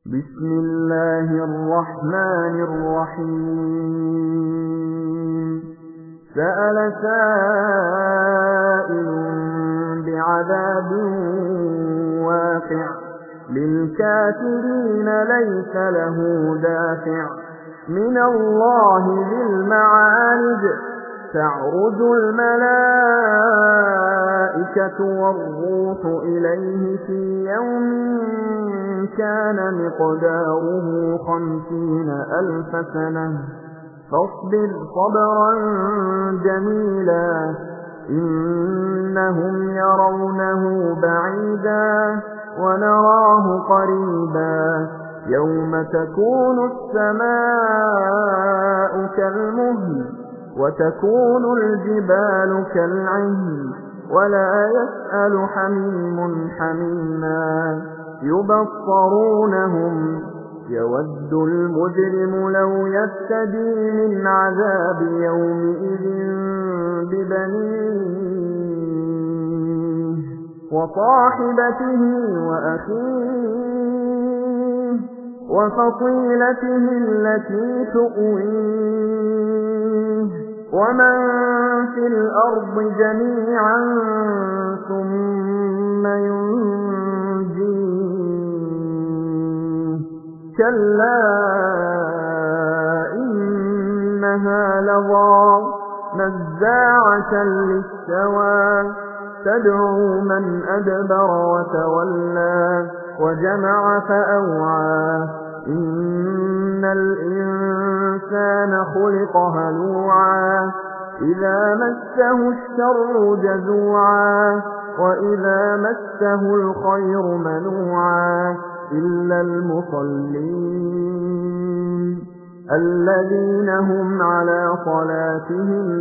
بسم الله الرحمن الرحيم سأل سائل بعذاب واقع للكافرين ليس له دافع من الله ذي المعارج تعرج الملائكة والروح إليه في يوم كان مقداره 50,000 سنة فاصبر صبرا جميلا إنهم يرونه بعيدا ونراه قريبا يوم تكون السماء كالمهل وتكون الجبال كالعهن ولا يسأل حميم حميما يبصرونهم يود المجرم لو يفتدي من عذاب يومئذ ببنيه وصاحبته وأخيه وفصيلته التي تؤويه ومن في الأرض جميعا ثم ينجيه كلا إنها لظى نزاعة للشوى تدعو من أدبر وتولى وجمع فأوعى إن الإنسان خلق هلوعا إذا مسه الشر جزوعا وإذا مسه الخير منوعا إلا المصلين الذين هم على صلاتهم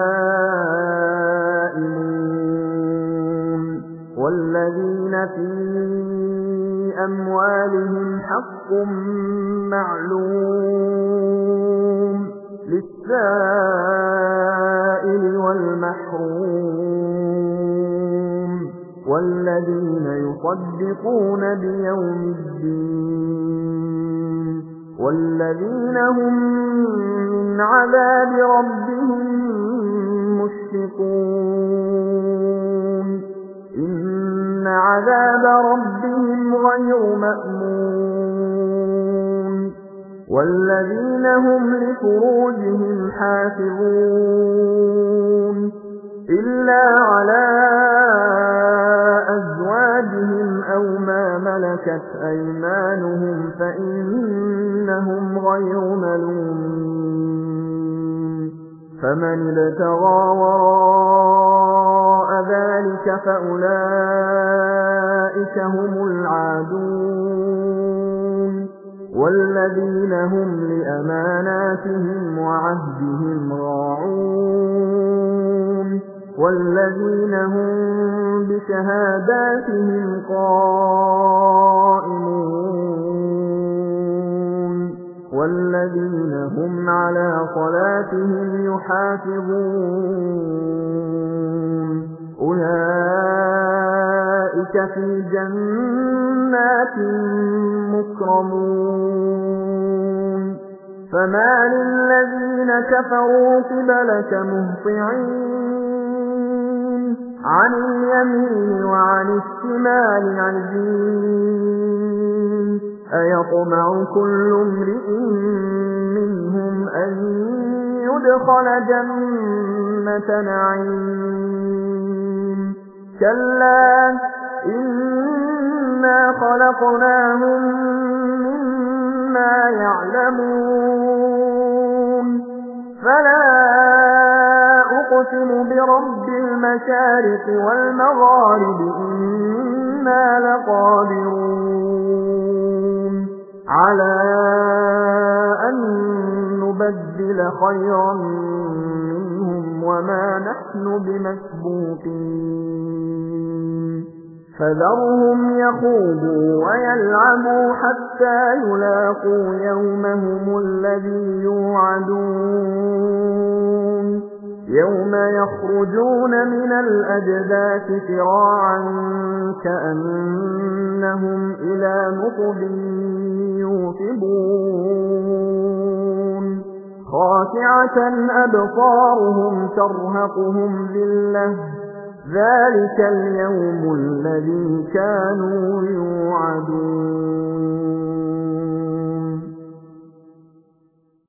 دائمون والذين في أموالهم حق معلوم للسائل والمحروم والذين يصدقون بيوم الدين والذين هم من عذاب ربهم مشفقون إن عذاب ربهم غير مأمون والذين هم لفروجهم حافظون إلا على أزواجهم أو ما ملكت أيمانهم فإنهم غير ملومين فمن ابتغى وراء ذلك فأولئك هم العادون والذين هم لأماناتهم وعهدهم راعون والذين هم بشهاداتهم قائمون والذين هم على صلاتهم يحافظون أولئك في جنات مكرمون فما للذين كفروا قبلك مهطعين عن اليمين وعن الشمال عزين أيطمع كل امرئ منهم أن يدخل جنة نعيم كلا إنا خلقناهم مما يعلمون فلا أقسم برب المشارق والمغارب إنا لقادرون على أن نبدل خيرا منهم وما نحن بمسبوقين فذرهم يخوضوا ويلعبوا حتى يلاقوا يومهم الذي يوعدون يوم يخرجون من الأجداث سراعا كأنهم إلى نصب خاشعة أبصارهم ترهقهم ذلة ذلك اليوم الذي كانوا يوعدون